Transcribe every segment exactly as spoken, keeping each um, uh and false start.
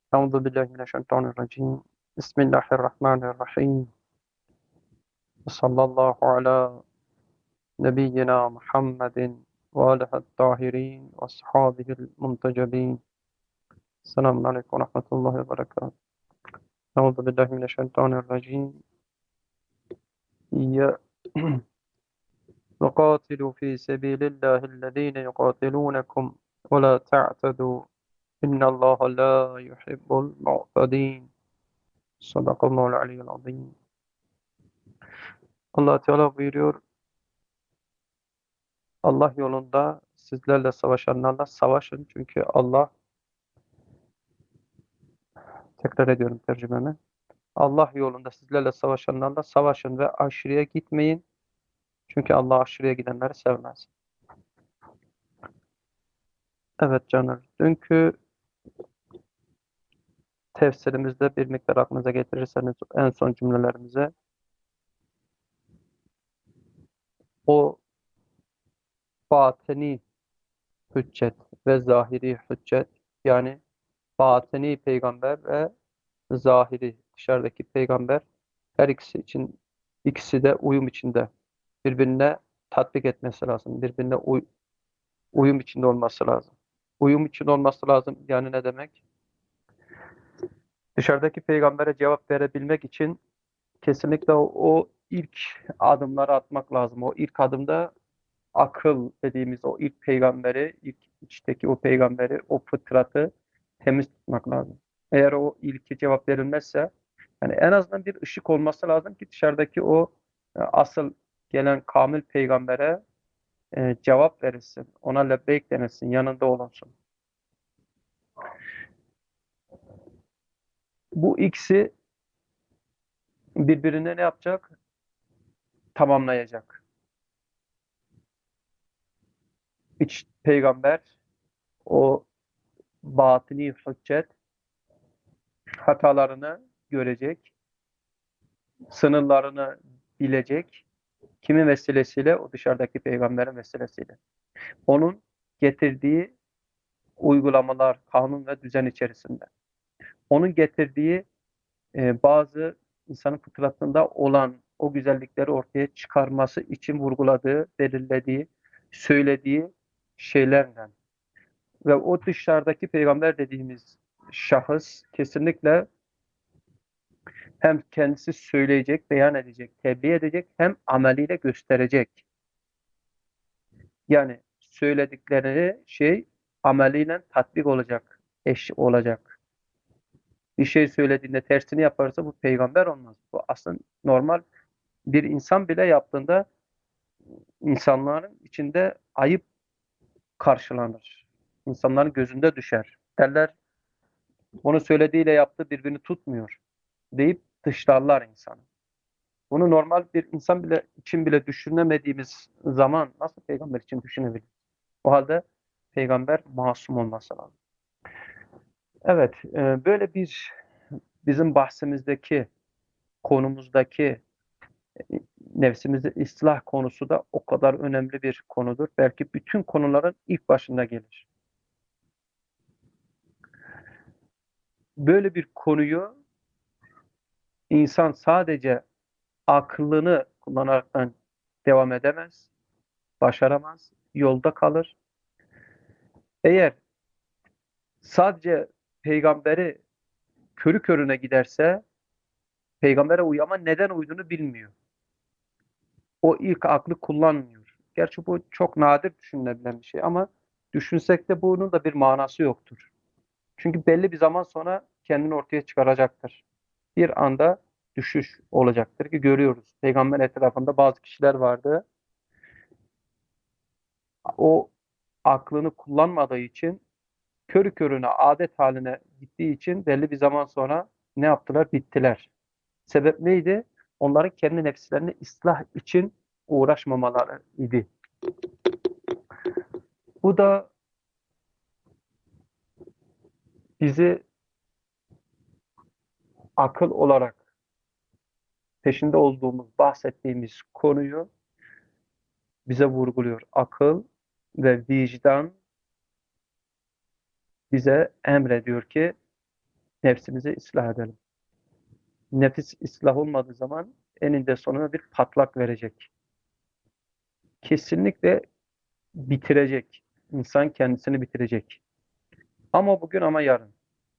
أعوذ بالله من الشيطان الرجيم بسم الله الرحمن الرحيم صلى الله على نبينا محمد وآله الطاهرين وأصحابه المنتجبين. السلام عليكم ورحمة الله وبركاته. أعوذ بالله من الشيطان الرجيم. يا وقاتلوا في سبيل الله الذين يقاتلونكم ولا تعتدوا إن الله لا يحب المعتدين. صدق الله العلي العظيم. Allah Teala buyuruyor, Allah yolunda sizlerle savaşanlarla savaşın. Çünkü Allah, tekrar ediyorum tercümemi. Allah yolunda sizlerle savaşanlarla savaşın ve aşırıya gitmeyin. Çünkü Allah aşırıya gidenleri sevmez. Evet canım. Dünkü tefsirimizde bir miktar aklınıza getirirseniz en son cümlelerimize o batini hüccet ve zahiri hüccet, yani batini peygamber ve zahiri dışarıdaki peygamber, her ikisi için ikisi de uyum içinde birbirine tatbik etmesi lazım. Birbirine uy- uyum içinde olması lazım. Uyum içinde olması lazım yani ne demek? Dışarıdaki peygambere cevap verebilmek için kesinlikle o, o ilk adımları atmak lazım. O ilk adımda akıl dediğimiz o ilk peygamberi, ilk içteki o peygamberi, o fıtratı temiz tutmak lazım. Eğer o ilki cevap verilmezse, yani en azından bir ışık olması lazım ki dışarıdaki o e, asıl gelen kamil peygambere e, cevap verilsin. Ona lebbeyk denilsin, yanında olunsun. Bu ikisi birbirine ne yapacak? Tamamlayacak. İç peygamber o batini hüccet hatalarını görecek, sınırlarını bilecek. Kimin vesilesiyle? O dışarıdaki peygamberin vesilesiyle. Onun getirdiği uygulamalar, kanun ve düzen içerisinde. Onun getirdiği e, bazı insanın fıtratında olan o güzellikleri ortaya çıkarması için vurguladığı, belirlediği, söylediği şeylerden. Ve o dışarıdaki peygamber dediğimiz şahıs kesinlikle hem kendisi söyleyecek, beyan edecek, tebliğ edecek, hem ameliyle gösterecek. Yani söyledikleri şey ameliyle tatbik olacak, eş olacak. Bir şey söylediğinde tersini yaparsa bu peygamber olmaz. Bu aslında normal bir insan bile yaptığında insanların içinde ayıp karşılanır. İnsanların gözünde düşer. Derler, onu söylediğiyle yaptığı birbirini tutmuyor deyip dışlarlar insanı. Bunu normal bir insan bile için bile düşünemediğimiz zaman nasıl peygamber için düşünebilir? O halde peygamber masum olması lazım. Evet, e, böyle bir bizim bahsimizdeki, konumuzdaki e, nefsimizi ıslah konusu da o kadar önemli bir konudur. Belki bütün konuların ilk başında gelir. Böyle bir konuyu insan sadece aklını kullanaraktan devam edemez, başaramaz, yolda kalır. Eğer sadece peygamberi körü körüne giderse, peygambere uyuyor ama neden uyduğunu bilmiyor. O ilk aklı kullanmıyor. Gerçi bu çok nadir düşünülebilen bir şey ama düşünsek de bunun da bir manası yoktur. Çünkü belli bir zaman sonra kendini ortaya çıkaracaktır. Bir anda düşüş olacaktır ki görüyoruz. Peygamber etrafında bazı kişiler vardı. O aklını kullanmadığı için, körü körüne adet haline gittiği için belli bir zaman sonra ne yaptılar? Bittiler. Sebep neydi? Onların kendi nefislerini ıslah için uğraşmamaları idi. Bu da bizi akıl olarak peşinde olduğumuz, bahsettiğimiz konuyu bize vurguluyor. Akıl ve vicdan bize emrediyor ki Nefsimizi ıslah edelim. Nefis ıslah olmadığı zaman eninde sonunda bir patlak verecek. Kesinlikle bitirecek. İnsan kendisini bitirecek. Ama bugün ama yarın.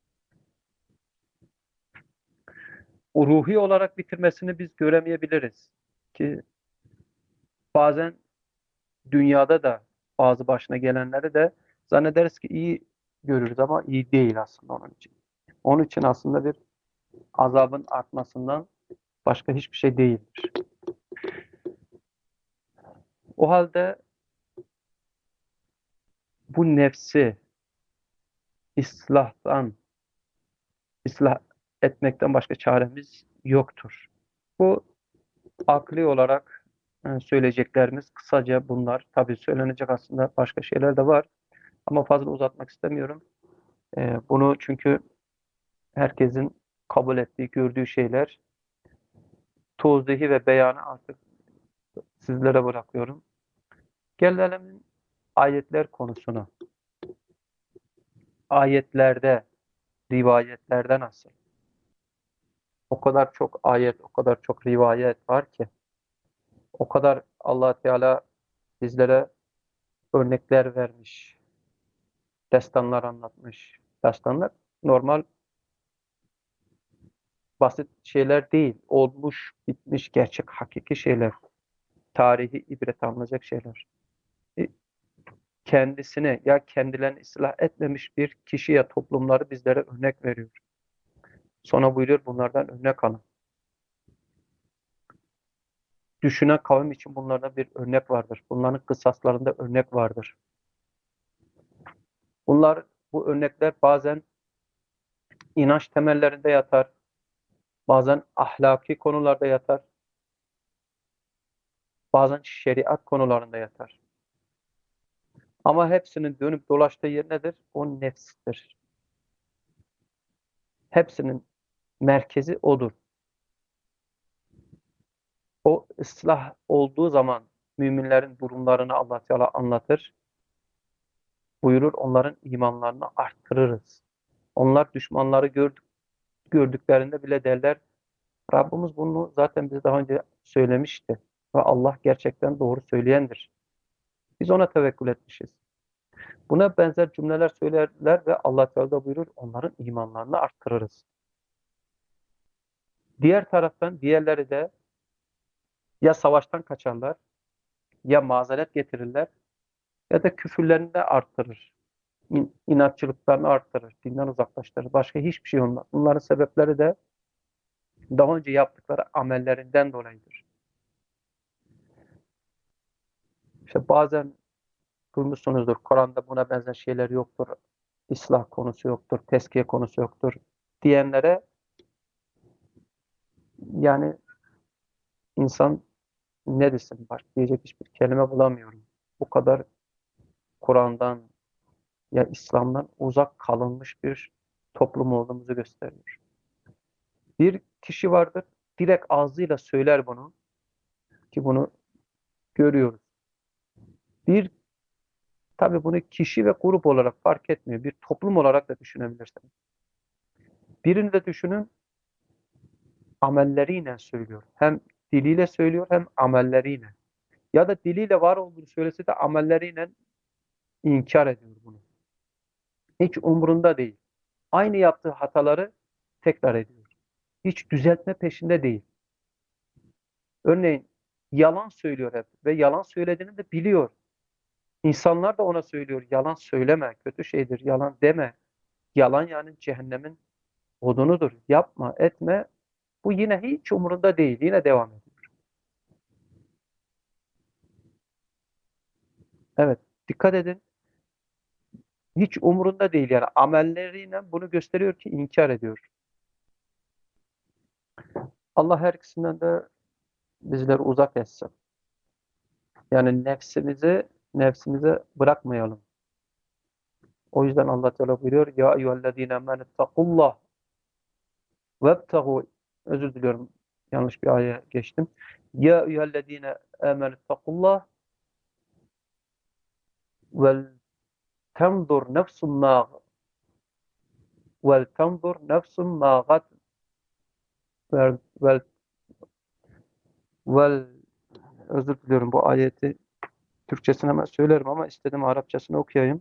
O ruhi olarak bitirmesini biz göremeyebiliriz. Ki bazen dünyada da bazı başına gelenleri de zannederiz ki iyi görürüz ama iyi değil aslında onun için. Onun için aslında bir azabın artmasından başka hiçbir şey değildir. O halde bu nefsi islahtan, ıslah etmekten başka çaremiz yoktur. Bu akli olarak e, söyleyeceklerimiz kısaca bunlar. Tabii söylenecek aslında başka şeyler de var ama fazla uzatmak istemiyorum. E, bunu çünkü herkesin kabul ettiği, gördüğü şeyler. Tevzihi ve beyanı artık sizlere bırakıyorum. Gelelim ayetler konusuna. Ayetlerde, rivayetlerde nasıl? O kadar çok ayet, o kadar çok rivayet var ki, o kadar Allah Teala bizlere örnekler vermiş, destanlar anlatmış. Destanlar normal basit şeyler değil. Olmuş, bitmiş, gerçek, hakiki şeyler. Tarihi ibret alınacak şeyler. E, Kendisine ya kendilerini ıslah etmemiş bir kişiye toplumları bizlere örnek veriyor. Sonra buyuruyor bunlardan örnek alın. Düşünen kavim için bunlardan bir örnek vardır. Bunların kısaslarında örnek vardır. Bunlar, bu örnekler bazen inanç temellerinde yatar, bazen ahlaki konularda yatar, bazen şeriat konularında yatar. Ama hepsinin dönüp dolaştığı yer nedir? O nefstir. Hepsinin merkezi odur. O ıslah olduğu zaman müminlerin durumlarını Allah Teala anlatır. Buyurur onların imanlarını arttırırız. Onlar düşmanları gördük, gördüklerinde bile derler Rabbimiz bunu zaten bize daha önce söylemişti. Ve Allah gerçekten doğru söyleyendir. Biz ona tevekkül etmişiz. Buna benzer cümleler söylerler ve Allah Teala da buyurur onların imanlarını arttırırız. Diğer taraftan diğerleri de ya savaştan kaçarlar, ya mazeret getirirler, ya da küfürlerini de arttırır. İn, inatçılıklarını arttırır, dinden uzaklaştırır. Başka hiçbir şey olmaz. Bunların sebepleri de daha önce yaptıkları amellerinden dolayıdır. İşte bazen duymuşsunuzdur, Kur'an'da buna benzer şeyler yoktur, ıslah konusu yoktur, teskiye konusu yoktur diyenlere yani insan ne desin var diyecek hiçbir kelime bulamıyorum. Bu kadar Kur'an'dan ya İslam'dan uzak kalınmış bir toplum olduğumuzu gösteriyor. Bir kişi vardır, direkt ağzıyla söyler bunu ki bunu görüyoruz. Bir, tabii bunu kişi ve grup olarak fark etmiyor. Bir toplum olarak da düşünebilirsiniz. Birini de düşünün, amelleriyle söylüyor. Hem diliyle söylüyor hem amelleriyle. Ya da diliyle var olduğunu söylese de amelleriyle inkar ediyor bunu. Hiç umurunda değil. Aynı yaptığı hataları tekrar ediyor. Hiç düzeltme peşinde değil. Örneğin yalan söylüyor hep ve yalan söylediğini de biliyor. İnsanlar da ona söylüyor. Yalan söyleme, kötü şeydir, yalan deme. Yalan yani cehennemin odunudur. Yapma, etme. Bu yine hiç umurunda değil. Yine devam ediyor. Evet, dikkat edin. Hiç umurunda değil yani. Amelleriyle bunu gösteriyor ki inkar ediyor. Allah her ikisinden de bizleri uzak etsin. Yani nefsimizi nefsimize bırakmayalım. O yüzden Allah Teala buyuruyor ya eyyühellezine amenettakullah vebtehu, özür diliyorum yanlış bir aya geçtim. Ya eyyühellezine amenettakullah vel tendur nefsun ma vel tenzur nefsun ma gad vel, vel, vel özür diliyorum bu ayeti Türkçesini hemen söylerim ama istedim Arapçasını okuyayım.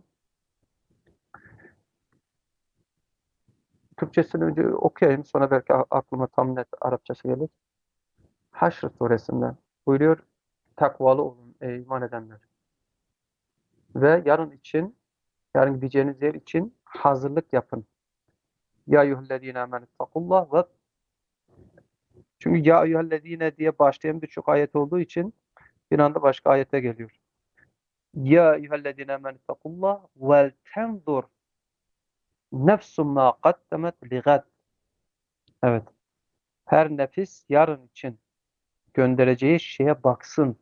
Türkçesini önce okuyayım sonra belki aklıma tam net Arapçası gelir. Haşr suresinden buyuruyor takvalı olun ey iman edenler. Ve yarın için yarın gideceğiniz yer için hazırlık yapın. Ya eyyühellezine amenettakullah ve çünkü ya eyyühellezine diye başlayan birçok ayet olduğu için bir anda başka ayete geliyor. Ya eyyühellezine amenettakullah vel tendur nefsum ma kaddemet ligad. Evet. Her nefis yarın için göndereceği şeye baksın.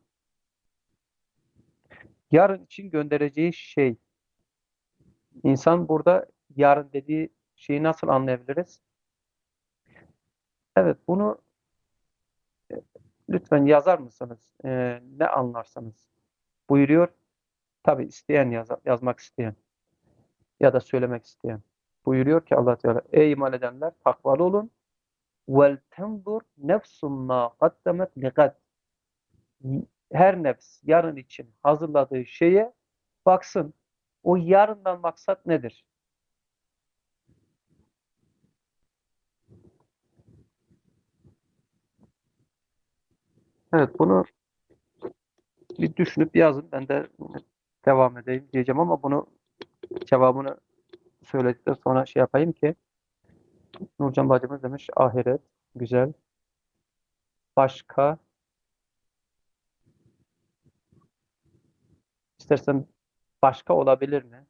Yarın için göndereceği şey. İnsan burada yarın dediği şeyi nasıl anlayabiliriz? Evet, bunu e, lütfen yazar mısınız? Ee, ne anlarsanız. Buyuruyor. Tabi isteyen yaz, yazmak isteyen ya da söylemek isteyen. Buyuruyor ki Allah Teala ey iman edenler takvalı olun. Vel tendur nefsum ma kaddemet ligad. Her nefs yarın için hazırladığı şeye baksın. O yarından maksat nedir? Evet, bunu bir düşünüp yazın. Ben de devam edeyim diyeceğim ama bunu cevabını söyledikten sonra şey yapayım ki Nurcan bacımız demiş ahiret güzel. Başka istersen başka olabilir mi?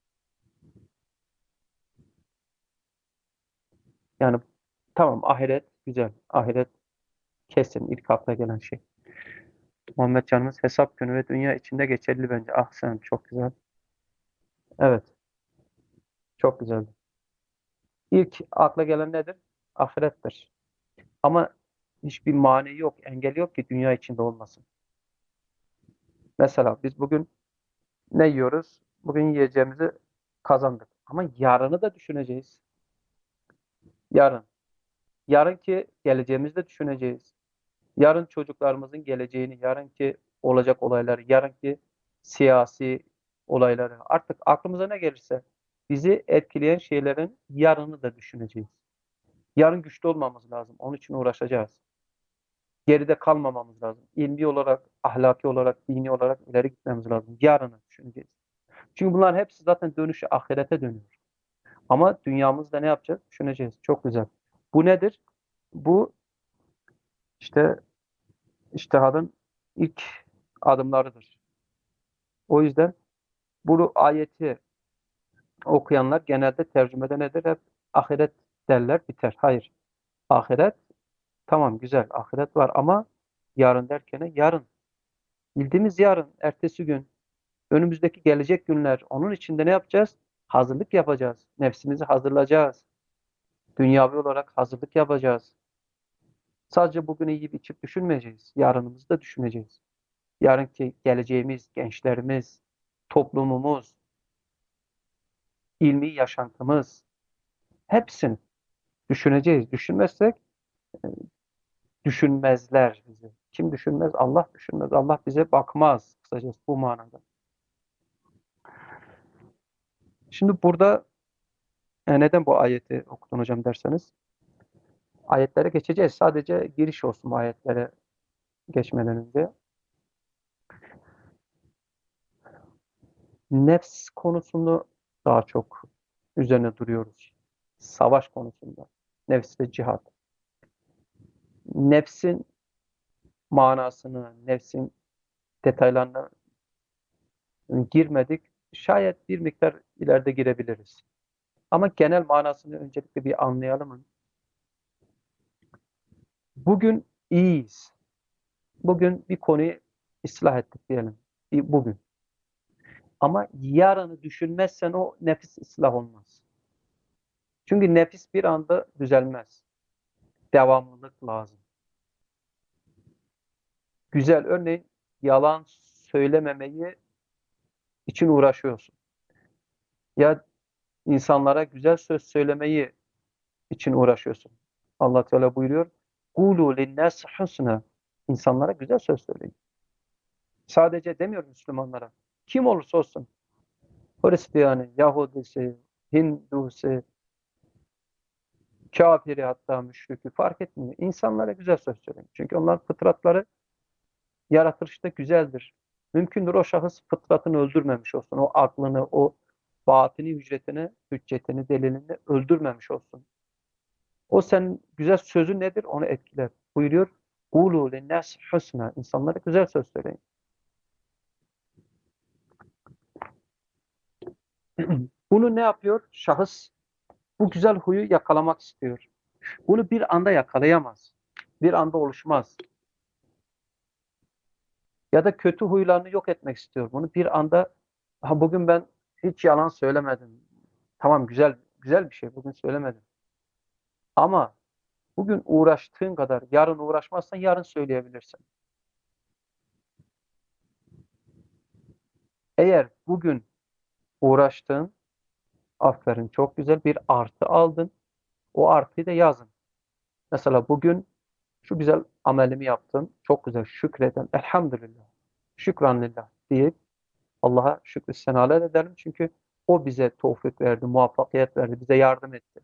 Yani tamam ahiret güzel. Ahiret kesin ilk akla gelen şey. Muhammed Canımız hesap günü ve dünya içinde geçerli bence. Ah sen çok güzel. Evet, çok güzel. İlk akla gelen nedir? Ahirettir. Ama hiçbir mani yok, engel yok ki dünya içinde olmasın. Mesela biz bugün ne yiyoruz? Bugün yiyeceğimizi kazandık. Ama yarını da düşüneceğiz. Yarın. Yarınki geleceğimizi de düşüneceğiz. Yarın çocuklarımızın geleceğini, yarınki olacak olayları, yarınki siyasi olayları. Artık aklımıza ne gelirse bizi etkileyen şeylerin yarını da düşüneceğiz. Yarın güçlü olmamız lazım. Onun için uğraşacağız. Geride kalmamamız lazım. İlmi olarak, ahlaki olarak, dini olarak ileri gitmemiz lazım. Yarını düşüneceğiz. Çünkü bunların hepsi zaten dönüşü ahirete dönüyor. Ama dünyamızda ne yapacağız? Düşüneceğiz. Çok güzel. Bu nedir? Bu işte içtihadın ilk adımlarıdır. O yüzden bu ayeti okuyanlar genelde tercümede nedir? Hep ahiret derler biter. Hayır. Ahiret tamam güzel. Ahiret var ama yarın derken yarın. Bildiğimiz yarın, ertesi gün, önümüzdeki gelecek günler. Onun içinde ne yapacağız? Hazırlık yapacağız. Nefsimizi hazırlayacağız. Dünyavi olarak hazırlık yapacağız. Sadece bugünü yiyip içip düşünmeyeceğiz. Yarınımızı da düşüneceğiz. Yarınki geleceğimiz, gençlerimiz, toplumumuz, ilmi yaşantımız hepsini düşüneceğiz. Düşünmezsek e, düşünmezler bizi. Kim düşünmez? Allah düşünmez. Allah bize bakmaz. Kısacası bu manada. Şimdi burada e, neden bu ayeti okudun hocam derseniz ayetlere geçeceğiz. Sadece giriş olsun bu ayetlere geçmeden önce. Nefs konusunu daha çok üzerine duruyoruz. Savaş konusunda. Nefs ve cihat. Nefsin manasını, nefsin detaylarına girmedik. Şayet bir miktar ileride girebiliriz. Ama genel manasını öncelikle bir anlayalım. Bugün iyiyiz. Bugün bir konuyu ıslah ettik diyelim. Bir- Bugün. Ama yarını düşünmezsen o nefis ıslah olmaz. Çünkü nefis bir anda düzelmez. Devamlılık lazım. Güzel örneğin yalan söylememeyi için uğraşıyorsun. Ya İnsanlara güzel söz söylemeyi için uğraşıyorsun. Allah Teala buyuruyor. Kulu linnâs husna. İnsanlara güzel söz söyleyin. Sadece demiyor Müslümanlara. Kim olursa olsun. Hristiyanı, Yahudisi, Hindusi, kafiri hatta müşriki fark etmiyor. İnsanlara güzel söz söyleyin. Çünkü onların fıtratları yaratılışta güzeldir. Mümkündür o şahıs fıtratını öldürmemiş olsun. O aklını, o batini hücretini, hüccetini, delilini öldürmemiş olsun. O senin güzel sözü nedir? Onu etkiler. Buyuruyor. Kulu linnâs husna. İnsanlara güzel söz söyleyin. Bunu ne yapıyor? Şahıs bu güzel huyu yakalamak istiyor. Bunu bir anda yakalayamaz. Bir anda oluşmaz. Ya da kötü huylarını yok etmek istiyor. Bunu bir anda ha bugün ben hiç yalan söylemedim. Tamam güzel güzel bir şey bugün söylemedim. Ama bugün uğraştığın kadar yarın uğraşmazsan yarın söyleyebilirsin. Eğer bugün uğraştın, aferin çok güzel bir artı aldın. O artıyı da yazın. Mesela bugün şu güzel amelimi yaptım. Çok güzel şükreden. Elhamdülillah. Şükranlillah deyip Allah'a şükrü senalar edelim. Çünkü o bize tevfik verdi, muvaffakiyet verdi, bize yardım etti.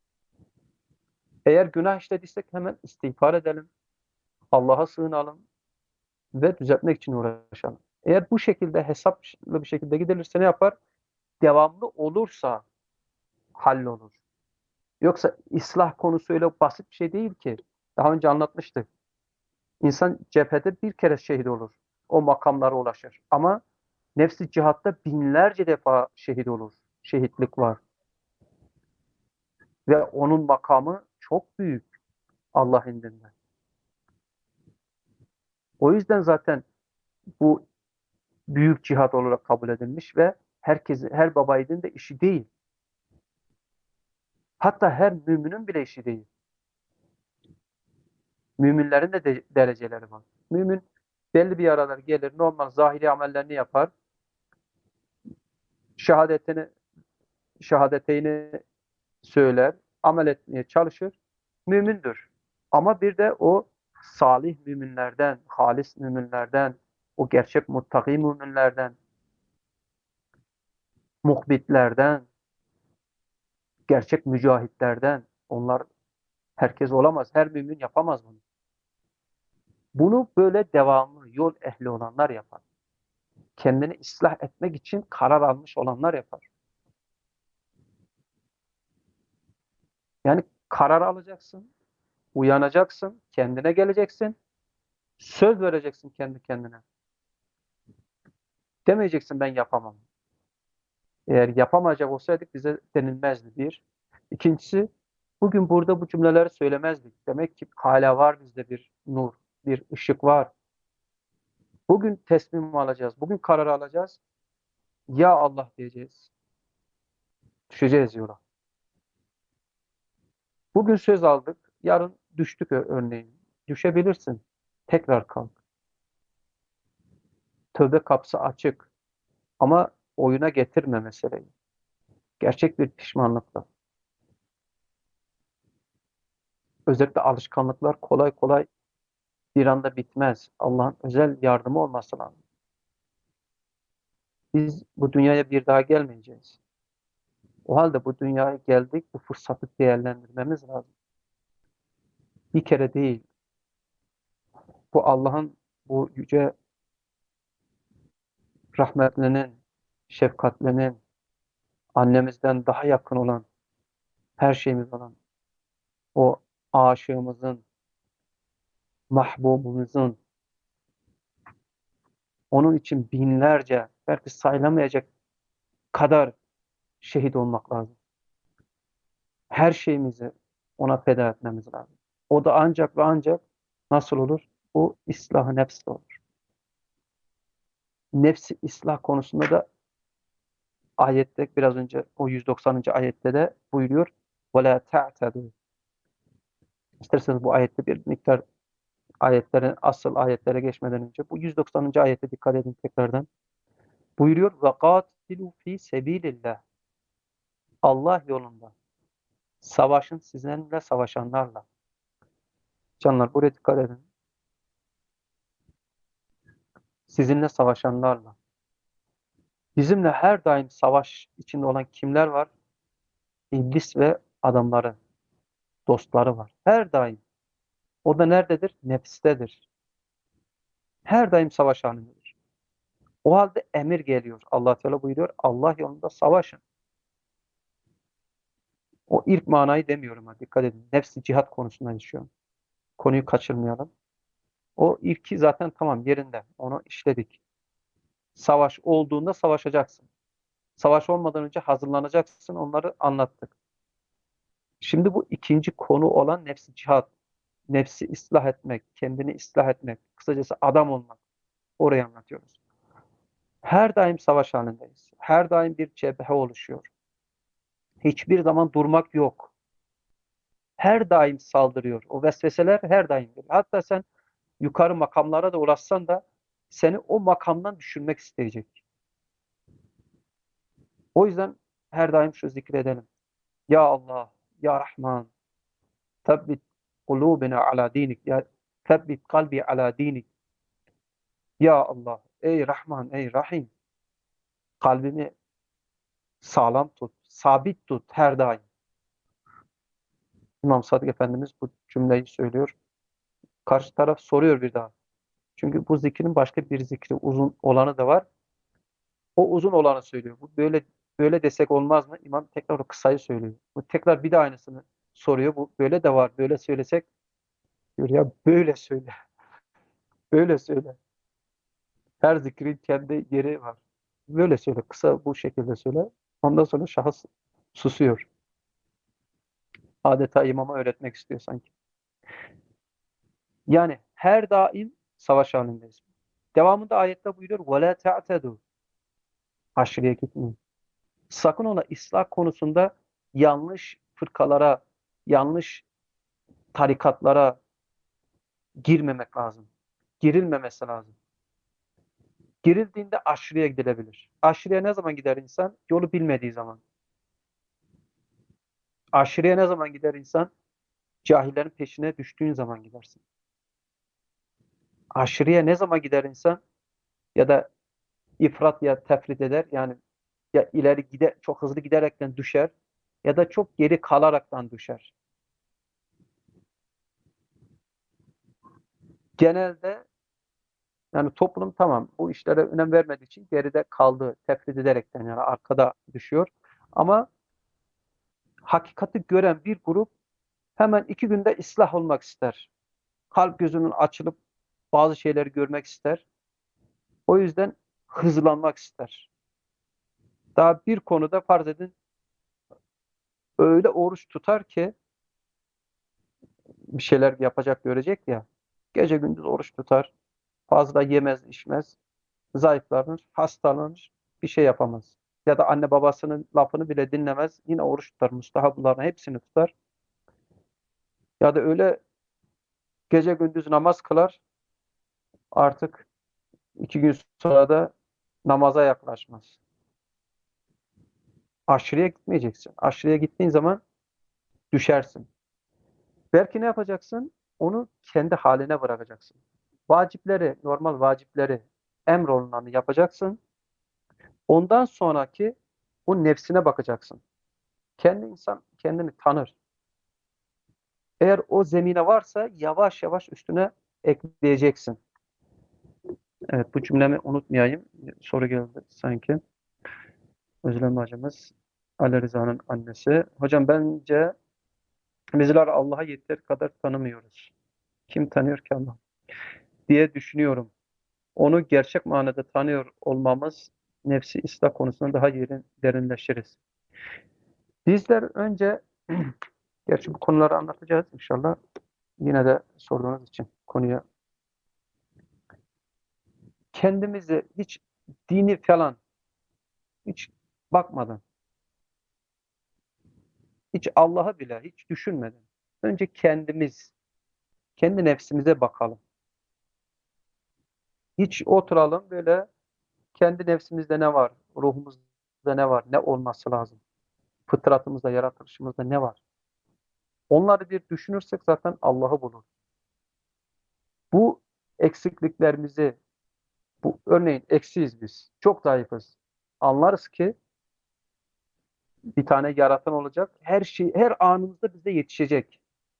Eğer günah işlediysek hemen istiğfar edelim. Allah'a sığınalım ve düzeltmek için uğraşalım. Eğer bu şekilde hesaplı bir şekilde gidilirse ne yapar? Devamlı olursa hallolur. Yoksa ıslah konusu öyle basit bir şey değil ki. Daha önce anlatmıştık. İnsan cephede bir kere şehit olur. O makamlara ulaşır. Ama nefsi cihatta binlerce defa şehit olur. Şehitlik var. Ve onun makamı çok büyük Allah indinde. O yüzden zaten bu büyük cihat olarak kabul edilmiş ve herkesin, her baba yiğidin de işi değil. Hatta her müminin bile işi değil. Müminlerin de, de dereceleri var. Mümin belli bir aralar gelir, normal zahiri amellerini yapar. Şehadetini, şehadeteyni söyler, amel etmeye çalışır. Mümindir. Ama bir de o salih müminlerden, halis müminlerden, o gerçek muttaki müminlerden, muhbitlerden, gerçek mücahitlerden. Onlar herkes olamaz. Her mümin yapamaz bunu. Bunu böyle devamlı yol ehli olanlar yapar. Kendini ıslah etmek için karar almış olanlar yapar. Yani karar alacaksın, uyanacaksın, kendine geleceksin, söz vereceksin kendi kendine. Demeyeceksin ben yapamam. Eğer yapamayacak olsaydık bize denilmezdi bir. İkincisi, bugün burada bu cümleleri söylemezdik. Demek ki hala var bizde bir nur, bir ışık var. Bugün teslim alacağız, bugün karar alacağız. Ya Allah diyeceğiz. Düşeceğiz yola. Bugün söz aldık, yarın düştük örneğin. Düşebilirsin. Tekrar kalk. Tövbe kapısı açık. Ama oyuna getirme meseleyi. Gerçek bir pişmanlıkla. Özellikle alışkanlıklar kolay kolay bir anda bitmez. Allah'ın özel yardımı olması lazım. Biz bu dünyaya bir daha gelmeyeceğiz. O halde bu dünyaya geldik, bu fırsatı değerlendirmemiz lazım. Bir kere değil. Bu Allah'ın bu yüce rahmetlinin, şefkatlinin, annemizden daha yakın olan, her şeyimiz olan, o aşığımızın, mahbubumuzun, onun için binlerce, belki sayılamayacak kadar şehit olmak lazım. Her şeyimizi ona feda etmemiz lazım. O da ancak ve ancak nasıl olur? Bu ıslah-ı nefs olur. Nefsi ıslah konusunda da ayette biraz önce o yüz doksanıncı ayette de buyuruyor. وَلَا تَعْتَدُوا. İsterseniz bu ayette bir miktar ayetlerin asıl ayetlere geçmeden önce bu yüz doksanıncı ayette dikkat edin tekrardan. Buyuruyor وَقَاتِلُوا ف۪ي سَب۪يلِ اللّٰهِ. Allah yolunda savaşın sizinle savaşanlarla. Canlar buraya dikkat edin. Sizinle savaşanlarla. Bizimle her daim savaş içinde olan kimler var? İblis ve adamları, dostları var. Her daim. O da nerededir? Nefstedir. Her daim savaş halindedir. O halde emir geliyor. Allah Teala buyuruyor. Allah yolunda savaşın. O ilk manayı demiyorum ha. Dikkat edin. Nefsi cihat konusundayız şu an. Konuyu kaçırmayalım. O ilki zaten tamam yerinde. Onu işledik. Savaş olduğunda savaşacaksın. Savaş olmadan önce hazırlanacaksın. Onları anlattık. Şimdi bu ikinci konu olan nefsi cihat. Nefsi ıslah etmek, kendini ıslah etmek. Kısacası adam olmak. Orayı anlatıyoruz. Her daim savaş halindeyiz. Her daim bir cephe oluşuyor. Hiçbir zaman durmak yok. Her daim saldırıyor. O vesveseler her daim geliyor. Hatta sen yukarı makamlara da ulaşsan da seni o makamdan düşürmek isteyecek. O yüzden her daim şu zikri edelim. Ya Allah, Ya Rahman, tebbit kulubina ala dinik, ya tebbit kalbi ala dinik. Ya Allah, ey Rahman, ey Rahim, kalbimi sağlam tut, sabit tut her daim. İmam Sadık Efendimiz bu cümleyi söylüyor. Karşı taraf soruyor bir daha. Çünkü bu zikrin başka bir zikri uzun olanı da var. O uzun olanı söylüyor. Bu böyle böyle desek olmaz mı? İmam tekrar o kısayı söylüyor. Bu tekrar bir de aynısını soruyor. Bu böyle de var. Böyle söylesek diyor ya böyle söyle. Böyle söyle. Her zikrin kendi yeri var. Böyle söyle. Kısa bu şekilde söyle. Ondan sonra şahıs susuyor. Adeta imama öğretmek istiyor sanki. Yani her daim savaş halindeyiz. Devamında ayette buyuruyor وَلَا تَعْتَدُوا Aşırıya gitmeyin. Sakın ola İslam konusunda yanlış fırkalara, yanlış tarikatlara girmemek lazım. Girilmemesi lazım. Girildiğinde aşırıya gidilebilir. Aşırıya ne zaman gider insan? Yolu bilmediği zaman. Aşırıya ne zaman gider insan? Cahillerin peşine düştüğün zaman gidersin. Aşırıya ne zaman gider insan? Ya da ifrat ya tefrit eder. Yani ya ileri gider, çok hızlı giderekten düşer ya da çok geri kalaraktan düşer. Genelde yani toplum tamam bu işlere önem vermediği için geride kaldı, tefrit ederekten yani arkada düşüyor. Ama hakikati gören bir grup hemen iki günde ıslah olmak ister. Kalp gözünün açılıp bazı şeyleri görmek ister. O yüzden hızlanmak ister. Daha bir konuda farz edin öyle oruç tutar ki bir şeyler yapacak görecek ya. Gece gündüz oruç tutar. Fazla yemez, içmez. Zayıflanır, hastalanır. Bir şey yapamaz. Ya da anne babasının lafını bile dinlemez. Yine oruç tutar. Mustahablarını hepsini tutar. Ya da öyle gece gündüz namaz kılar. Artık iki gün sonra da namaza yaklaşmaz. Aşırıya gitmeyeceksin. Aşırıya gittiğin zaman düşersin. Belki ne yapacaksın? Onu kendi haline bırakacaksın. Vacipleri, normal vacipleri, emrolunanı yapacaksın. Ondan sonraki o nefsine bakacaksın. Kendi insan kendini tanır. Eğer o zemine varsa yavaş yavaş üstüne ekleyeceksin. Evet bu cümlemi unutmayayım. Soru geldi sanki. Özlem bacımız Ali Rıza'nın annesi. Hocam bence bizler Allah'a yeteri kadar tanımıyoruz. Kim tanıyor ki Allah? Diye düşünüyorum. Onu gerçek manada tanıyor olmamız nefsi ıslah konusunda daha yerin, derinleşiriz. Bizler önce gerçi bu konuları anlatacağız inşallah. Yine de sorduğunuz için konuya kendimizi hiç dini falan hiç bakmadan, hiç Allah'ı bile hiç düşünmeden önce kendimiz, kendi nefsimize bakalım. Hiç oturalım böyle kendi nefsimizde ne var, ruhumuzda ne var, ne olması lazım. Fıtratımızda, yaratılışımızda ne var? Onları bir düşünürsek zaten Allah'ı bulur. Bu eksikliklerimizi, bu örneğin eksiyiz biz, çok zayıfız. Anlarız ki bir tane yaratan olacak, her şey, her anımızda bize yetişecek.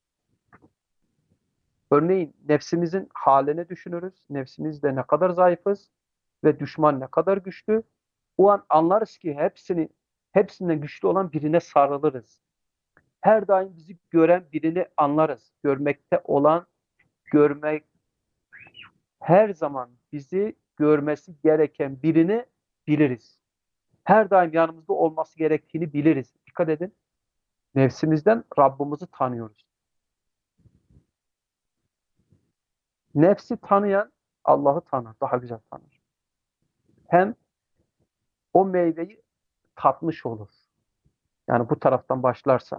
Örneğin nefsimizin halini düşünürüz. Nefsimizde ne kadar zayıfız ve düşman ne kadar güçlü. O an anlarız ki hepsini hepsinden güçlü olan birine sarılırız. Her daim bizi gören birini anlarız. Görmekte olan, görmek her zaman bizi görmesi gereken birini biliriz. Her daim yanımızda olması gerektiğini biliriz. Dikkat edin. Nefsimizden Rabbimizi tanıyoruz. Nefsi tanıyan Allah'ı tanır, daha güzel tanır. Hem o meyveyi tatmış olur. Yani bu taraftan başlarsa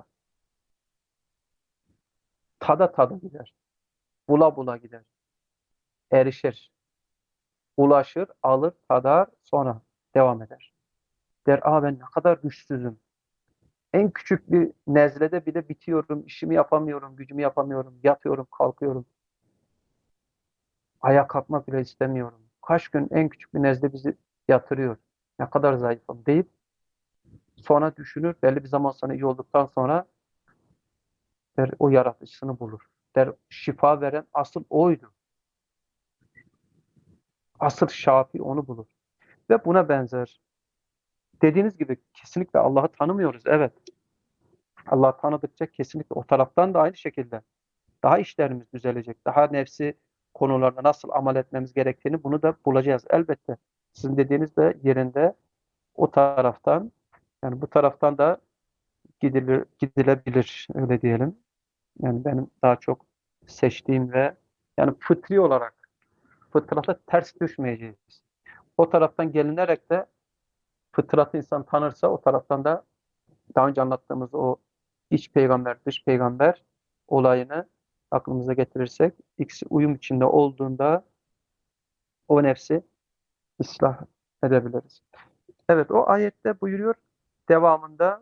tada tada gider, bula bula gider, erişir, ulaşır, alır, tadar, sonra devam eder. Der, aa ben ne kadar güçsüzüm. En küçük bir nezlede bile bitiyorum, işimi yapamıyorum, gücümü yapamıyorum, yatıyorum, kalkıyorum. Ayağa kalkmak bile istemiyorum. Kaç gün en küçük bir nezle bizi yatırıyor. Ne kadar zayıfım deyip sonra düşünür, belli bir zaman sonra iyi olduktan sonra der, o yaratıcısını bulur. Der, şifa veren asıl oydu. Asıl şafi onu bulur. Ve buna benzer. Dediğiniz gibi kesinlikle Allah'ı tanımıyoruz. Evet. Allah'ı tanıdıkça kesinlikle o taraftan da aynı şekilde daha işlerimiz düzelecek. Daha nefsi konularda nasıl amel etmemiz gerektiğini bunu da bulacağız. Elbette. Sizin dediğiniz de yerinde o taraftan yani bu taraftan da gidilir, gidilebilir öyle diyelim. Yani benim daha çok seçtiğim ve yani fıtri olarak fıtrata ters düşmeyeceğiz. O taraftan gelinerek de fıtratı insan tanırsa o taraftan da daha önce anlattığımız o iç peygamber, dış peygamber olayını aklımıza getirirsek ikisi uyum içinde olduğunda o nefsi ıslah edebiliriz. Evet o ayette buyuruyor devamında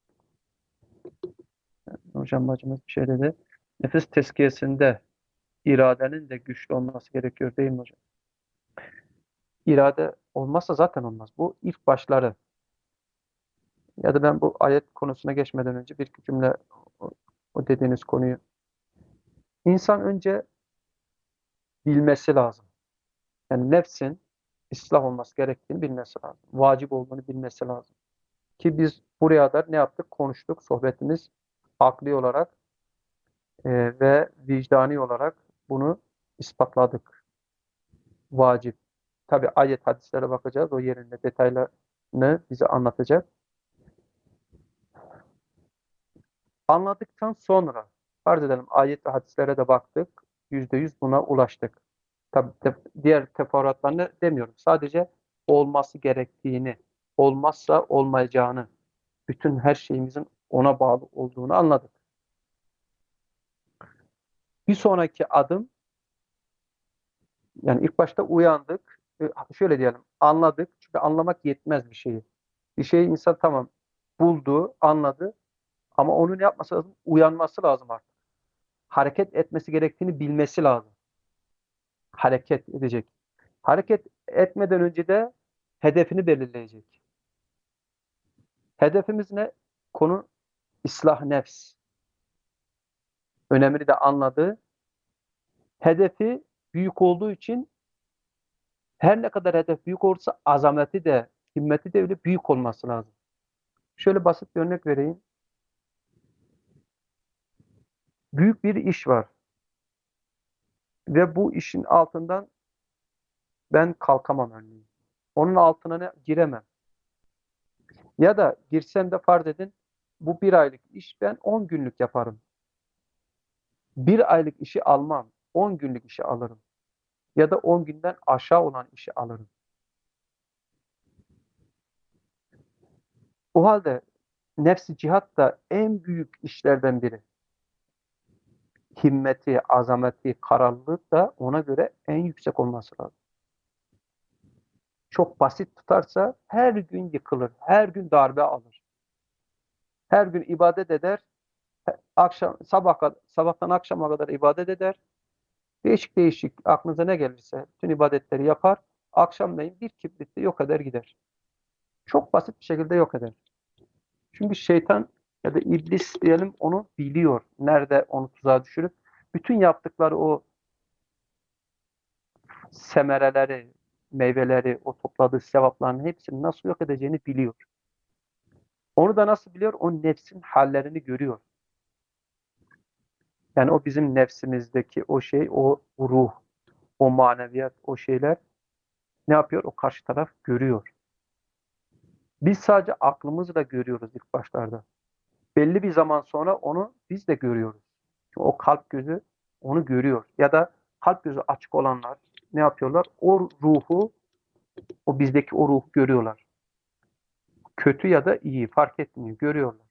hocam bacımız bir şey dedi. Nefis tezkiyesinde iradenin de güçlü olması gerekiyor değil mi hocam? İrade olmazsa zaten olmaz. Bu ilk başları. Ya da ben bu ayet konusuna geçmeden önce bir iki cümle o, o dediğiniz konuyu. İnsan önce bilmesi lazım. Yani nefsin ıslah olması gerektiğini bilmesi lazım. Vacip olduğunu bilmesi lazım. Ki biz buraya kadar ne yaptık? Konuştuk. Sohbetimiz akli olarak e, ve vicdani olarak bunu ispatladık. Vacip. Tabi ayet hadislere bakacağız. O yerinde detaylarını bize anlatacak. Anladıktan sonra farz edelim ayet ve hadislere de baktık. Yüzde yüz buna ulaştık. Tabii te- diğer teferruatlarını demiyorum. Sadece olması gerektiğini, olmazsa olmayacağını, bütün her şeyimizin ona bağlı olduğunu anladık. Bir sonraki adım, yani ilk başta uyandık. E, Şöyle diyelim, anladık. Çünkü anlamak yetmez bir şeyi. Bir şeyi insan tamam buldu, anladı ama onun ne yapması lazım? Uyanması lazım artık. Hareket etmesi gerektiğini bilmesi lazım. Hareket edecek. Hareket etmeden önce de hedefini belirleyecek. Hedefimiz ne? Konu ıslah nefs. Önemini de anladı. Hedefi büyük olduğu için her ne kadar hedef büyük olursa azameti de, himmeti de öyle büyük olması lazım. Şöyle basit bir örnek vereyim. Büyük bir iş var ve bu işin altından ben kalkamam örneğin. Onun altına ne, giremem. Ya da girsem de farz edin bu bir aylık iş ben on günlük yaparım. Bir aylık işi almam. On günlük işi alırım. Ya da on günden aşağı olan işi alırım. O halde nefsi cihat da en büyük işlerden biri. Himmeti, azameti, kararlılığı da ona göre en yüksek olması lazım. Çok basit tutarsa her gün yıkılır, her gün darbe alır. Her gün ibadet eder. Akşam sabah sabahtan akşama kadar ibadet eder. Değişik değişik aklınıza ne gelirse bütün ibadetleri yapar. Akşamleyin bir kibritle yok eder gider. Çok basit bir şekilde yok eder. Çünkü şeytan ya da iblis diyelim onu biliyor. Nerede onu tuzağa düşürüp bütün yaptıkları o semereleri, meyveleri, o topladığı sevapların hepsini nasıl yok edeceğini biliyor. Onu da nasıl biliyor? O nefsin hallerini görüyor. Yani o bizim nefsimizdeki o şey, o ruh, o maneviyat, o şeyler ne yapıyor? O karşı taraf görüyor. Biz sadece aklımızla görüyoruz ilk başlarda. Belli bir zaman sonra onu biz de görüyoruz. Çünkü o kalp gözü onu görüyor. Ya da kalp gözü açık olanlar ne yapıyorlar? O ruhu, o bizdeki o ruhu görüyorlar. Kötü ya da iyi fark etmiyor, görüyorlar.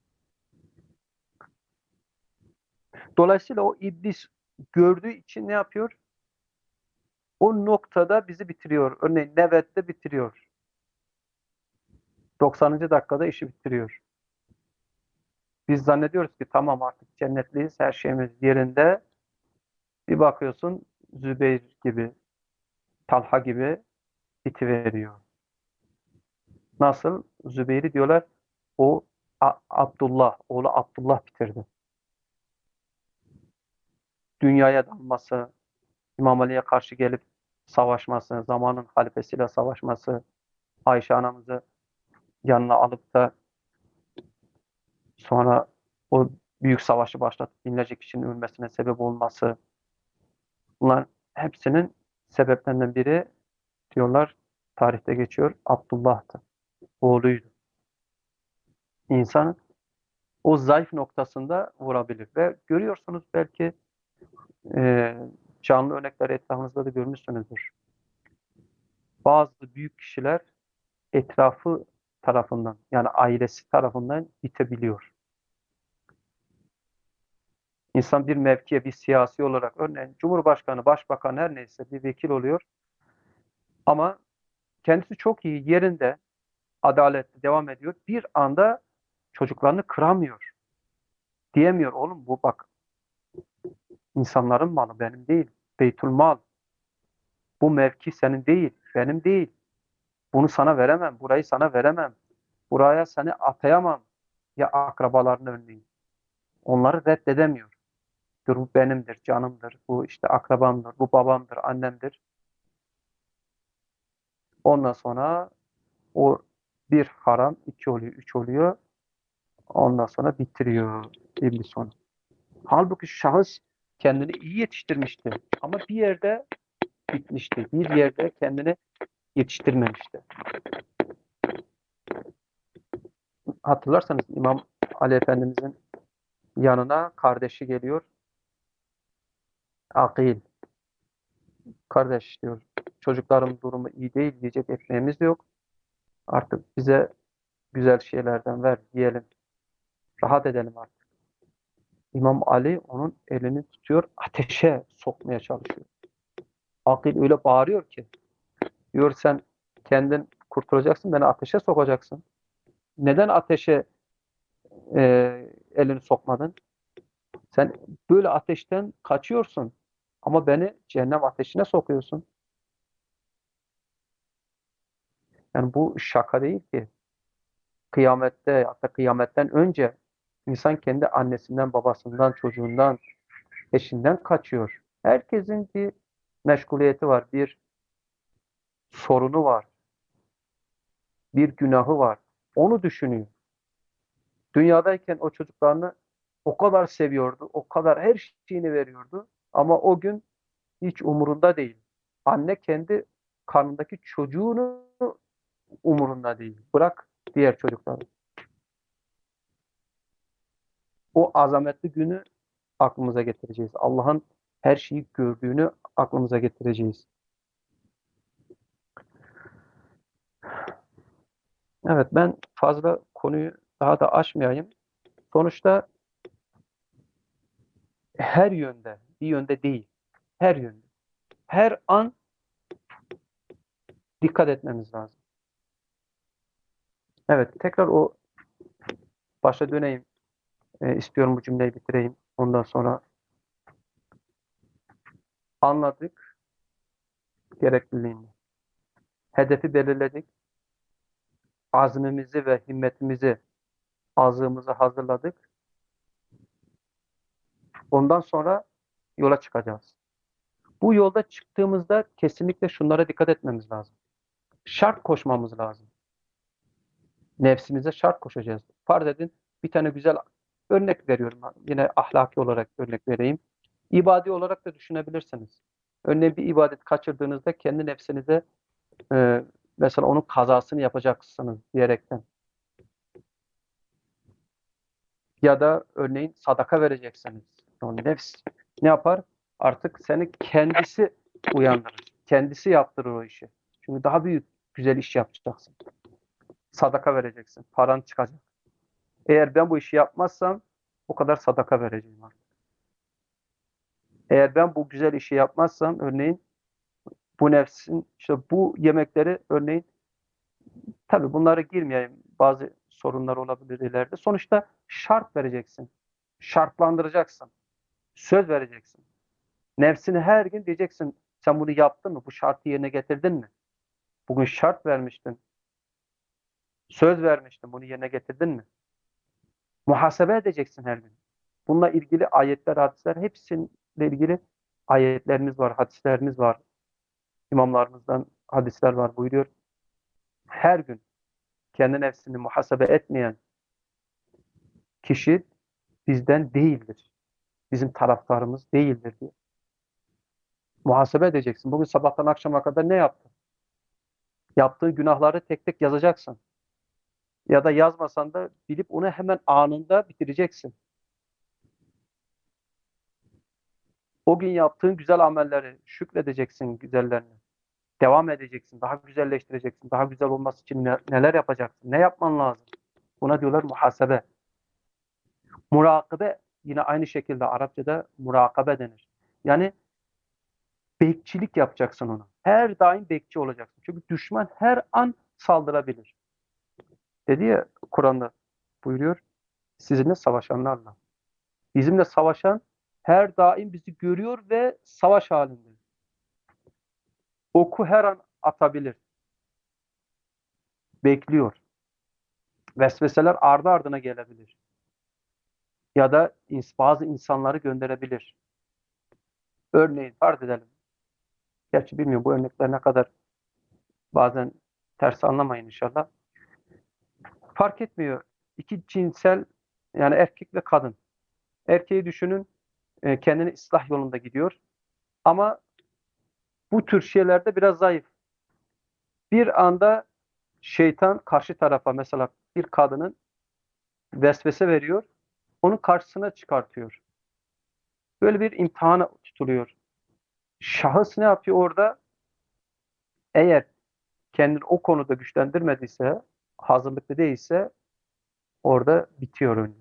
Dolayısıyla o iblis gördüğü için ne yapıyor? O noktada bizi bitiriyor. Örneğin nöbette bitiriyor. doksanıncı dakikada işi bitiriyor. Biz zannediyoruz ki tamam artık cennetliyiz, her şeyimiz yerinde. Bir bakıyorsun Zübeyir gibi, Talha gibi bitiveriyor. Nasıl? Zübeyir'i diyorlar o A- Abdullah, oğlu Abdullah bitirdi. Dünyaya dalması, İmam Ali'ye karşı gelip savaşması, zamanın halifesiyle savaşması, Ayşe anamızı yanına alıp da sonra o büyük savaşı başlatıp binlerce kişinin ölmesine sebep olması, bunlar hepsinin sebeplerinden biri diyorlar, tarihte geçiyor, Abdullah'tı, oğluydu. İnsanın o zayıf noktasında vurabilir ve görüyorsunuz belki e, canlı örnekleri etrafınızda da görmüşsünüzdür. Bazı büyük kişiler etrafı tarafından yani ailesi tarafından itebiliyor. İnsan bir mevkiye, bir siyasi olarak örneğin Cumhurbaşkanı, Başbakan her neyse bir vekil oluyor ama kendisi çok iyi yerinde adaletli devam ediyor. Bir anda çocuklarını kıramıyor. Diyemiyor oğlum bu bak insanların malı benim değil. Beytülmal. Bu mevki senin değil, benim değil. Bunu sana veremem, burayı sana veremem. Buraya seni atayamam. Ya akrabalarını örneğin. Onları reddedemiyor. Dur, bu benimdir, canımdır, bu işte akrabamdır, bu babamdır, annemdir. Ondan sonra o bir haram, iki oluyor, üç oluyor. Ondan sonra bitiriyor iblis onu. Halbuki şahıs kendini iyi yetiştirmişti. Ama bir yerde bitmişti. Bir yerde kendini yetiştirmemişti. Hatırlarsanız İmam Ali Efendimizin yanına kardeşi geliyor. Akil. Kardeş diyor. Çocukların durumu iyi değil. Yiyecek ekmeğimiz yok. Artık bize güzel şeylerden ver. Yiyelim. Rahat edelim artık. İmam Ali onun elini tutuyor. Ateşe sokmaya çalışıyor. Akil öyle bağırıyor ki. Diyor sen kendin kurtulacaksın. Beni ateşe sokacaksın. Neden ateşe e, elini sokmadın? Sen böyle ateşten kaçıyorsun. Ama beni cehennem ateşine sokuyorsun. Yani bu şaka değil ki. Kıyamette hatta kıyametten önce insan kendi annesinden, babasından, çocuğundan, eşinden kaçıyor. Herkesin bir meşguliyeti var, bir sorunu var, bir günahı var. Onu düşünüyor. Dünyadayken o çocuklarını o kadar seviyordu, o kadar her şeyini veriyordu. Ama o gün hiç umurunda değil. Anne kendi karnındaki çocuğunu umurunda değil. Bırak diğer çocukları. O azametli günü aklımıza getireceğiz. Allah'ın her şeyi gördüğünü aklımıza getireceğiz. Evet, ben fazla konuyu daha da aşmayayım. Sonuçta her yönde, bir yönde değil, her yönde, her an dikkat etmemiz lazım. Evet, tekrar o başa döneyim. E, istiyorum bu cümleyi bitireyim. Ondan sonra anladık gerekliliğini. Hedefi belirledik. Azmimizi ve himmetimizi, azığımızı hazırladık. Ondan sonra yola çıkacağız. Bu yolda çıktığımızda kesinlikle şunlara dikkat etmemiz lazım. Şart koşmamız lazım. Nefsimize şart koşacağız. Farz edin bir tane güzel örnek veriyorum. Yine ahlaki olarak örnek vereyim. İbadi olarak da düşünebilirsiniz. Örneğin bir ibadet kaçırdığınızda kendi nefsinize e, mesela onun kazasını yapacaksınız diyerekten. Ya da örneğin sadaka vereceksiniz. O nefs ne yapar? Artık seni kendisi uyandırır. Kendisi yaptırır o işi. Çünkü daha büyük güzel iş yapacaksın. Sadaka vereceksin. Paran çıkacak. Eğer ben bu işi yapmazsam o kadar sadaka vereceğim artık. Eğer ben bu güzel işi yapmazsam örneğin bu nefsin işte bu yemekleri örneğin tabii bunlara girmeyeyim. Bazı sorunlar olabilir ileride. Sonuçta şart vereceksin. Şartlandıracaksın. Söz vereceksin. Nefsini her gün diyeceksin. Sen bunu yaptın mı? Bu şartı yerine getirdin mi? Bugün şart vermiştin. Söz vermiştin. Bunu yerine getirdin mi? Muhasebe edeceksin her gün. Bununla ilgili ayetler, hadisler hepsiyle ilgili ayetlerimiz var, hadislerimiz var. İmamlarımızdan hadisler var buyuruyor. Her gün kendi nefsini muhasebe etmeyen kişi bizden değildir. Bizim taraftarımız değildir diyor. Muhasebe edeceksin. Bugün sabahtan akşama kadar ne yaptın? Yaptığı günahları tek tek yazacaksın. Ya da yazmasan da bilip onu hemen anında bitireceksin. O gün yaptığın güzel amelleri şükredeceksin güzellerine. Devam edeceksin. Daha güzelleştireceksin. Daha güzel olması için ne- neler yapacaksın? Ne yapman lazım? Buna diyorlar muhasebe. Murakabe yine aynı şekilde Arapçada murakabe denir. Yani bekçilik yapacaksın ona. Her daim bekçi olacaksın. Çünkü düşman her an saldırabilir. Dedi ya Kur'an'da buyuruyor. Sizinle savaşanlarla. Bizimle savaşan her daim bizi görüyor ve savaş halinde. Oku her an atabilir. Bekliyor. Vesveseler ardı ardına gelebilir. Ya da bazı insanları gönderebilir. Örneğin farz edelim. Gerçi bilmiyorum bu örnekler ne kadar bazen ters anlamayın inşallah. Fark etmiyor. İki cinsel yani erkek ve kadın. Erkeği düşünün e, kendini ıslah yolunda gidiyor. Ama bu tür şeylerde biraz zayıf. Bir anda şeytan karşı tarafa mesela bir kadının vesvese veriyor. Onu karşısına çıkartıyor. Böyle bir imtihana tutuluyor. Şahıs ne yapıyor orada? Eğer kendini o konuda güçlendirmediyse, hazırlıklı değilse orada bitiyor önü.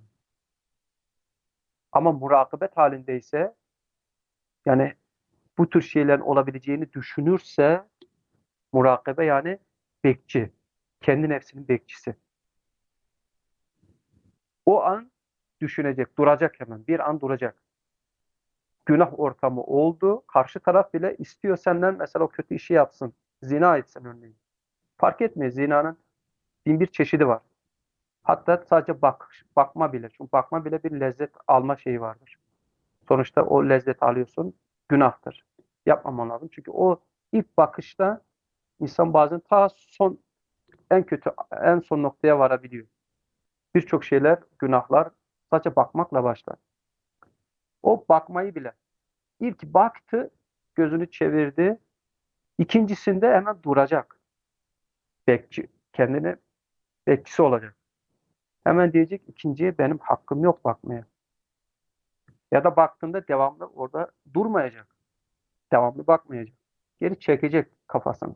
Ama murakabet halindeyse yani bu tür şeylerin olabileceğini düşünürse murakabe yani bekçi. Kendi nefsinin bekçisi. O an düşünecek, duracak hemen. Bir an duracak. Günah ortamı oldu. Karşı taraf bile istiyor senden mesela o kötü işi yapsın. Zina etsin örneğin. Fark etmiyor. Zinanın bin bir çeşidi var. Hatta sadece bak, bakma bile. Çünkü bakma bile bir lezzet alma şeyi vardır. Sonuçta o lezzet alıyorsun. Günahtır. Yapmaman lazım. Çünkü o ilk bakışta insan bazen ta son en kötü en son noktaya varabiliyor. Birçok şeyler, günahlar sadece bakmakla başlar. O bakmayı bile. İlk baktı, gözünü çevirdi. İkincisinde hemen duracak. Bekçi, kendine bekçisi olacak. Hemen diyecek ikinciye benim hakkım yok bakmaya. Ya da baktığında devamlı orada durmayacak. Devamlı bakmayacak. Geri çekecek kafasını.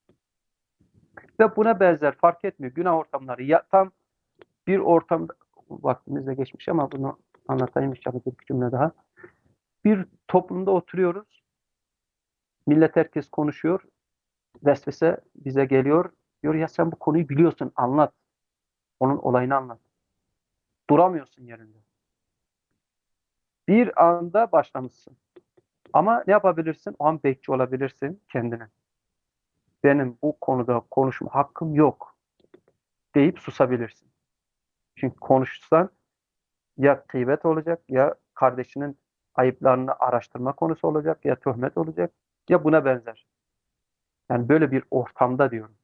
Ve buna benzer fark etmiyor. Günah ortamları. Ya, tam bir ortamda vaktimiz de geçmiş ama bunu anlatayım inşallah bir cümle daha. Bir toplumda oturuyoruz. Millet herkes konuşuyor. Vesvese bize geliyor. Diyor ya sen bu konuyu biliyorsun anlat. Onun olayını anlat. duramıyorsun yerinde. Bir anda başlamışsın. Ama ne yapabilirsin? O an bekçi olabilirsin kendine. Benim bu konuda konuşma hakkım yok deyip susabilirsin. Çünkü konuşsan ya gıybet olacak, ya kardeşinin ayıplarını araştırma konusu olacak, ya töhmet olacak, ya buna benzer. Yani böyle bir ortamda diyorum.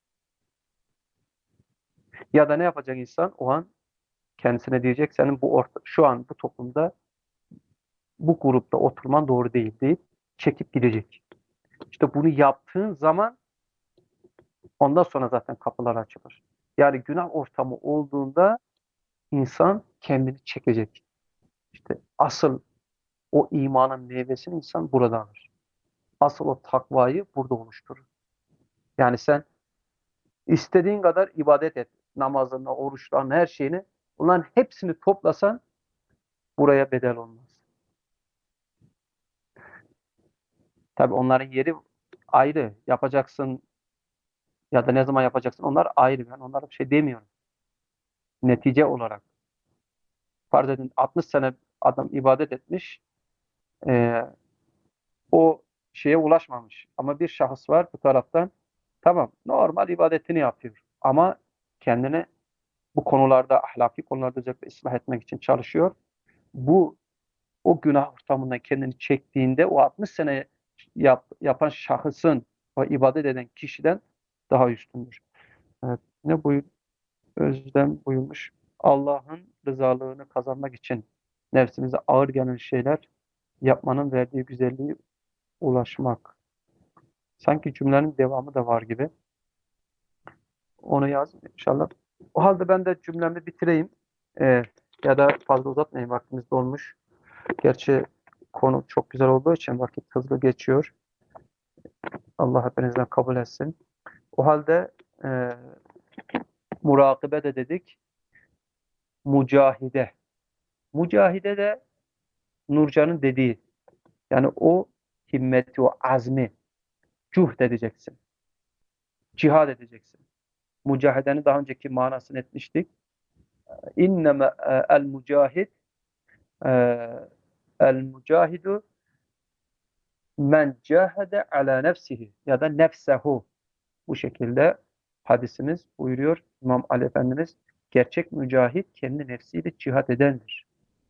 Ya da ne yapacak insan? O an kendisine diyecek, senin bu orta, şu an bu toplumda bu grupta oturman doğru değil deyip çekip gidecek. İşte bunu yaptığın zaman ondan sonra zaten kapılar açılır. Yani günah ortamı olduğunda insan kendini çekecek. İşte asıl o imanın meyvesini insan burada alır. Asıl o takvayı burada oluşturur. Yani sen istediğin kadar ibadet et. Namazını, oruçlarını, her şeyini. Bunların hepsini toplasan buraya bedel olmaz. Tabii onların yeri ayrı. Yapacaksın ya da ne zaman yapacaksın onlar ayrı. Ben onlara bir şey demiyorum. Netice olarak. Farz edin altmış sene adam ibadet etmiş. Ee, o şeye ulaşmamış. Ama bir şahıs var bu taraftan. Tamam, normal ibadetini yapıyor. Ama kendini bu konularda, ahlaki konularda özellikle ıslah etmek için çalışıyor. Bu o günah ortamından kendini çektiğinde o altmış sene yap, yapan şahısın, o ibadet eden kişiden daha üstündür. Evet, ne buyur? Özlem buyurmuş. Allah'ın rızalığını kazanmak için nefsimize ağır gelen şeyler yapmanın verdiği güzelliği ulaşmak. Sanki cümlenin devamı da var gibi. Onu yaz inşallah. O halde ben de cümlemi bitireyim. Ee, ya da fazla uzatmayayım, vaktimiz dolmuş. Gerçi konu çok güzel olduğu için vakit hızlı geçiyor. Allah hepinizden kabul etsin. O halde e, murakabe de dedik. Mücahide. Mücahide de Nurcan'ın dediği. Yani o himmeti, o azmi cuhd edeceksin. Cihad edeceksin. Mücahidenin daha önceki manasını etmiştik. İnneme el mücahid el mücahidu men cahede ala nefsihi ya da nefsehu. Bu şekilde hadisimiz buyuruyor İmam Ali Efendimiz. Gerçek mücahit kendi nefsiyle cihat edendir.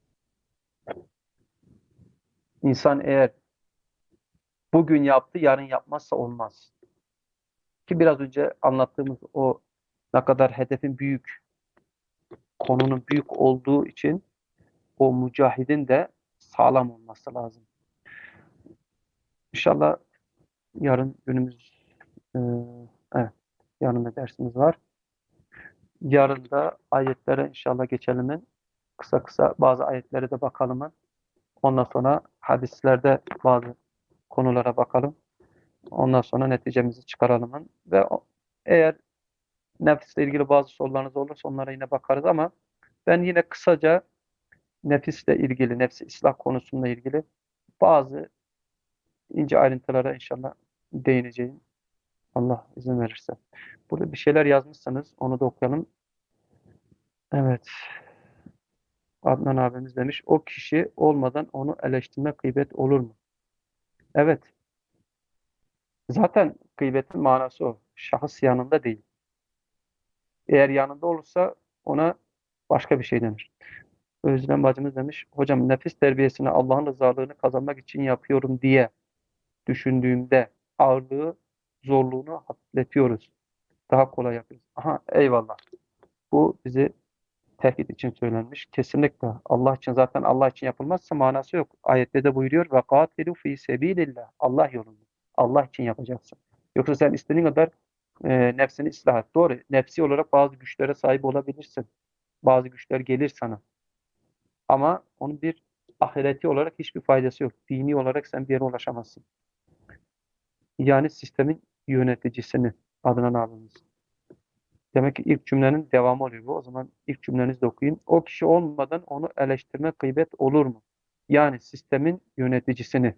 İnsan eğer bugün yaptı, yarın yapmazsa olmaz. Ki biraz önce anlattığımız o ne kadar hedefin büyük, konunun büyük olduğu için o mücahidin de sağlam olması lazım. İnşallah yarın günümüz e, evet, yarın da dersimiz var. Yarın da ayetlere inşallah geçelim. Kısa kısa bazı ayetlere de bakalım. Ondan sonra hadislerde bazı konulara bakalım. Ondan sonra neticemizi çıkaralım. Ve eğer nefisle ilgili bazı sorularınız olursa onlara yine bakarız ama ben yine kısaca nefisle ilgili, nefsi ıslah konusuyla ilgili bazı ince ayrıntılara inşallah değineceğim. Allah izin verirse. Burada bir şeyler yazmışsanız onu da okuyalım. Evet. Adnan abimiz demiş. O kişi olmadan onu eleştirme gıybet olur mu? Evet. Zaten gıybetin manası o. Şahıs yanında değil. Eğer yanında olursa ona başka bir şey denir. Özlem bacımız demiş. Hocam nefis terbiyesini Allah'ın rızalığını kazanmak için yapıyorum diye düşündüğümde ağırlığı, zorluğunu hafifletiyoruz. Daha kolay yapıyoruz. Aha, eyvallah. Bu bizi tehdit için söylenmiş. Kesinlikle Allah için, zaten Allah için yapılmazsa manası yok. Ayette de buyuruyor ve katilu fi sebilillah. Allah yolunda. Allah için yapacaksın. Yoksa sen istediğin kadar e, nefsini ıslah et. Doğru. Nefsi olarak bazı güçlere sahip olabilirsin. Bazı güçler gelir sana. Ama onun bir ahireti olarak hiçbir faydası yok. Dini olarak sen bir yere ulaşamazsın. Yani sistemin yöneticisini Adnan abimiz. Demek ki ilk cümlenin devamı oluyor bu. O zaman ilk cümlenizi de okuyayım. O kişi olmadan onu eleştirme gıybet olur mu? Yani sistemin yöneticisini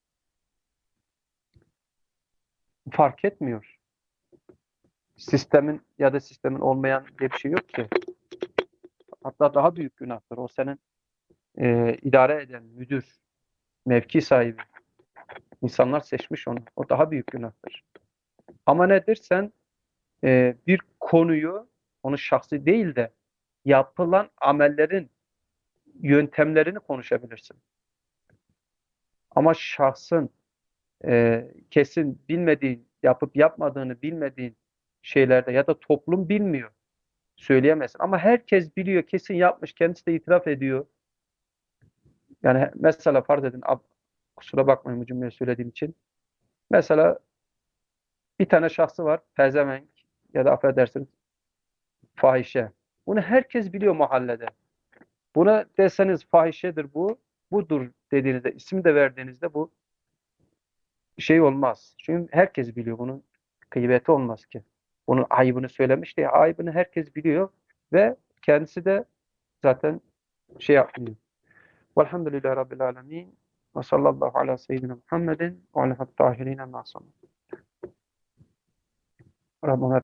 fark etmiyor. Sistemin ya da sistemin olmayan diye bir şey yok ki. Hatta daha büyük günahtır. O senin e, idare eden müdür, mevki sahibi. İnsanlar seçmiş onu. O daha büyük günahtır. Ama nedir? Sen e, bir konuyu, onu şahsi değil de yapılan amellerin yöntemlerini konuşabilirsin. Ama şahsın e, kesin bilmediğin, yapıp yapmadığını bilmediğin şeylerde ya da toplum bilmiyor, söyleyemezsin. Ama herkes biliyor, kesin yapmış, kendisi de itiraf ediyor. Yani mesela farz edin, ab- kusura bakmayın bu cümleyi söylediğim için. Mesela bir tane şahsı var, pezevenk ya da affedersiniz fahişe. Bunu herkes biliyor mahallede. Buna deseniz fahişedir bu, budur dediğinizde, isim de verdiğinizde bu şey olmaz. Çünkü herkes biliyor, bunun gıybeti olmaz ki. Bunun ayıbını söylemiş diye ayıbını herkes biliyor ve kendisi de zaten şey yapmıyor. Velhamdülillahi Rabbil Alemin. Ve sallallahu ala seyyidina Muhammedin ve ala tahirine nasım. Rabbim